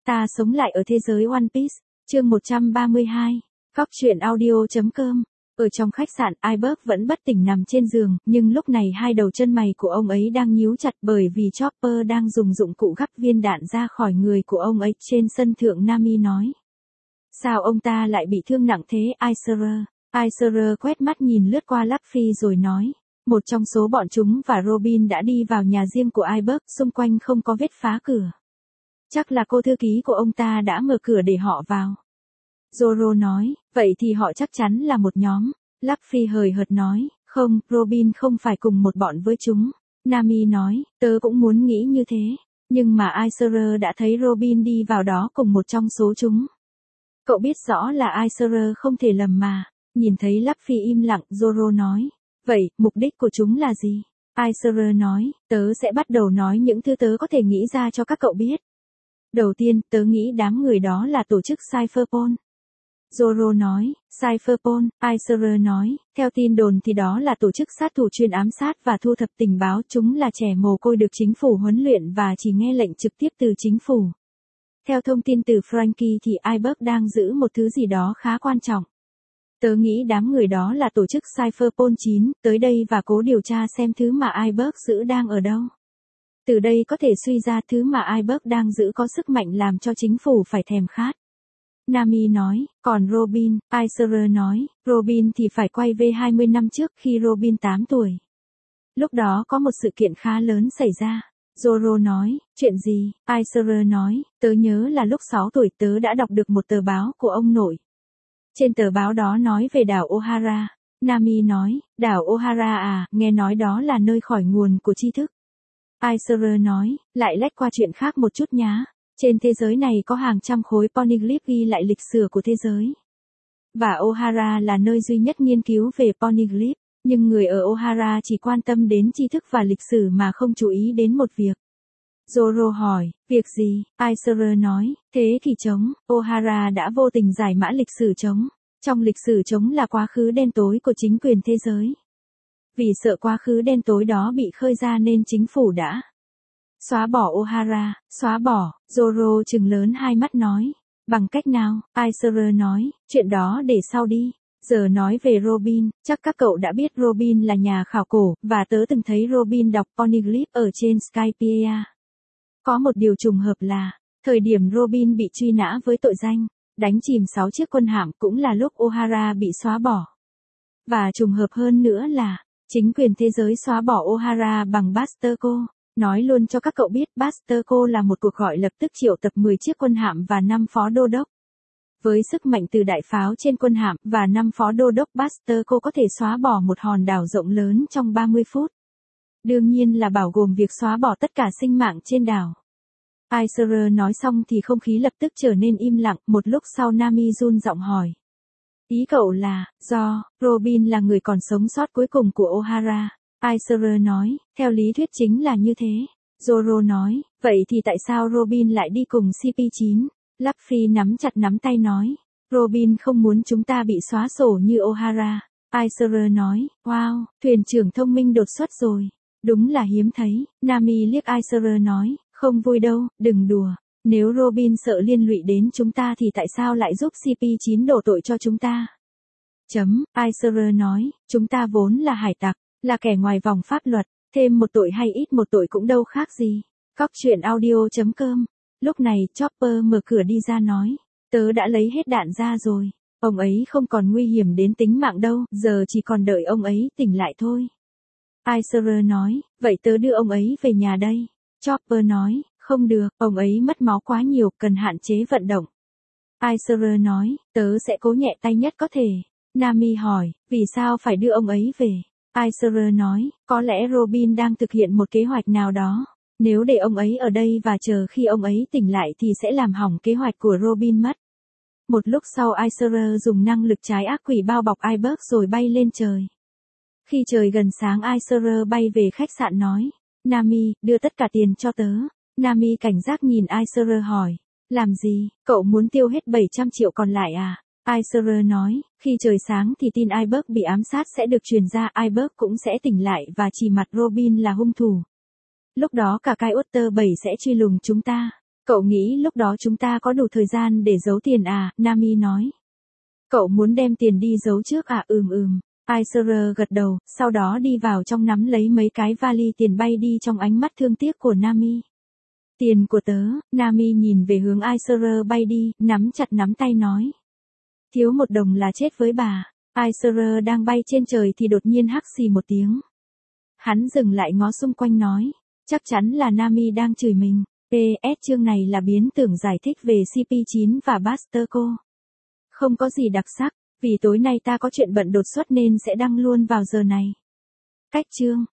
Ta sống lại ở thế giới One Piece, chương 132, Góc truyện audio.com. Ở trong khách sạn, Iceberg vẫn bất tỉnh nằm trên giường, nhưng lúc này hai đầu chân mày của ông ấy đang nhíu chặt bởi vì Chopper đang dùng dụng cụ gắp viên đạn ra khỏi người của ông ấy. Trên sân thượng, Nami nói. Sao ông ta lại bị thương nặng thế, Aiser? Aiser quét mắt nhìn lướt qua Luffy rồi nói. Một trong số bọn chúng và Robin đã đi vào nhà riêng của Iceberg, xung quanh không có vết phá cửa. Chắc là cô thư ký của ông ta đã mở cửa để họ vào. Zoro nói, vậy thì họ chắc chắn là một nhóm. Luffy hời hợt nói, không, Robin không phải cùng một bọn với chúng. Nami nói, tớ cũng muốn nghĩ như thế. Nhưng mà Aiser đã thấy Robin đi vào đó cùng một trong số chúng. Cậu biết rõ là Aiser không thể lầm mà. Nhìn thấy Luffy im lặng, Zoro nói, vậy, mục đích của chúng là gì? Aiser nói, tớ sẽ bắt đầu nói những thứ tớ có thể nghĩ ra cho các cậu biết. Đầu tiên, tớ nghĩ đám người đó là tổ chức Cypherpol. Zoro nói, Cypherpol. Aiser nói, theo tin đồn thì đó là tổ chức sát thủ chuyên ám sát và thu thập tình báo. Chúng là trẻ mồ côi được chính phủ huấn luyện và chỉ nghe lệnh trực tiếp từ chính phủ. Theo thông tin từ Frankie thì Iceberg đang giữ một thứ gì đó khá quan trọng. Tớ nghĩ đám người đó là tổ chức Cypherpol 9, tới đây và cố điều tra xem thứ mà Iceberg giữ đang ở đâu. Từ đây có thể suy ra thứ mà Iceberg đang giữ có sức mạnh làm cho chính phủ phải thèm khát. Nami nói, còn Robin, Aiser nói, Robin thì phải quay về 20 năm trước khi Robin 8 tuổi. Lúc đó có một sự kiện khá lớn xảy ra. Zoro nói, chuyện gì? Aiser nói, tớ nhớ là lúc 6 tuổi tớ đã đọc được một tờ báo của ông nội. Trên tờ báo đó nói về đảo Ohara. Nami nói, đảo Ohara à, nghe nói đó là nơi khởi nguồn của tri thức. Aiser nói, lại lách qua chuyện khác một chút nhá. Trên thế giới này có hàng trăm khối poneglyph ghi lại lịch sử của thế giới. Và Ohara là nơi duy nhất nghiên cứu về poneglyph, nhưng người ở Ohara chỉ quan tâm đến tri thức và lịch sử mà không chú ý đến một việc. Zoro hỏi, việc gì? Aiser nói, thế thì trống, Ohara đã vô tình giải mã lịch sử trống. Trong lịch sử trống là quá khứ đen tối của chính quyền thế giới. Vì sợ quá khứ đen tối đó bị khơi ra nên chính phủ đã xóa bỏ Ohara. Xóa bỏ, Zoro trừng lớn hai mắt nói. Bằng cách nào? Aiser nói, chuyện đó để sau đi. Giờ nói về Robin, chắc các cậu đã biết Robin là nhà khảo cổ, và tớ từng thấy Robin đọc poneglyph ở trên Skypiea. Có một điều trùng hợp là, thời điểm Robin bị truy nã với tội danh đánh chìm 6 chiếc quân hạm cũng là lúc Ohara bị xóa bỏ. Và trùng hợp hơn nữa là, chính quyền thế giới xóa bỏ Ohara bằng Basterco. Nói luôn cho các cậu biết Basterco là một cuộc gọi lập tức triệu tập 10 chiếc quân hạm và 5 phó đô đốc. Với sức mạnh từ đại pháo trên quân hạm và 5 phó đô đốc, Basterco có thể xóa bỏ một hòn đảo rộng lớn trong 30 phút. Đương nhiên là bao gồm việc xóa bỏ tất cả sinh mạng trên đảo. Aiser nói xong thì không khí lập tức trở nên im lặng. Một lúc sau Nami run giọng hỏi. Ý cậu là, do Robin là người còn sống sót cuối cùng của Ohara. Aiser nói, theo lý thuyết chính là như thế. Zoro nói, vậy thì tại sao Robin lại đi cùng CP9? Luffy nắm chặt nắm tay nói, Robin không muốn chúng ta bị xóa sổ như Ohara. Aiser nói, wow, thuyền trưởng thông minh đột xuất rồi. Đúng là hiếm thấy. Nami liếc Aiser nói, không vui đâu, đừng đùa. Nếu Robin sợ liên lụy đến chúng ta thì tại sao lại giúp CP9 đổ tội cho chúng ta? Aiser nói, chúng ta vốn là hải tặc, là kẻ ngoài vòng pháp luật, thêm một tội hay ít một tội cũng đâu khác gì. Góc truyện audio.com. Lúc này, Chopper mở cửa đi ra nói, tớ đã lấy hết đạn ra rồi. Ông ấy không còn nguy hiểm đến tính mạng đâu, giờ chỉ còn đợi ông ấy tỉnh lại thôi. Aiser nói, vậy tớ đưa ông ấy về nhà đây. Chopper nói, không được, ông ấy mất máu quá nhiều, cần hạn chế vận động. Aiser nói, tớ sẽ cố nhẹ tay nhất có thể. Nami hỏi, vì sao phải đưa ông ấy về? Aiser nói, có lẽ Robin đang thực hiện một kế hoạch nào đó. Nếu để ông ấy ở đây và chờ khi ông ấy tỉnh lại thì sẽ làm hỏng kế hoạch của Robin mất. Một lúc sau Aiser dùng năng lực trái ác quỷ bao bọc Iceberg rồi bay lên trời. Khi trời gần sáng Aiser bay về khách sạn nói, Nami, đưa tất cả tiền cho tớ. Nami cảnh giác nhìn Aiser hỏi, làm gì, cậu muốn tiêu hết 700 triệu còn lại à? Aiser nói, khi trời sáng thì tin Iceberg bị ám sát sẽ được truyền ra, Iceberg cũng sẽ tỉnh lại và chỉ mặt Robin là hung thủ. Lúc đó cả Kai Otter 7 sẽ truy lùng chúng ta. Cậu nghĩ lúc đó chúng ta có đủ thời gian để giấu tiền à, Nami nói. Cậu muốn đem tiền đi giấu trước à, Aisara gật đầu, sau đó đi vào trong nắm lấy mấy cái vali tiền bay đi trong ánh mắt thương tiếc của Nami. Tiền của tớ, Nami nhìn về hướng Aisara bay đi, nắm chặt nắm tay nói. Thiếu 1 đồng là chết với bà. Aisara đang bay trên trời thì đột nhiên hắc xì một tiếng. Hắn dừng lại ngó xung quanh nói. Chắc chắn là Nami đang chửi mình. PS chương này là biến tưởng giải thích về CP9 và Busterco. Không có gì đặc sắc, vì tối nay ta có chuyện bận đột xuất nên sẽ đăng luôn vào giờ này. Cách chương.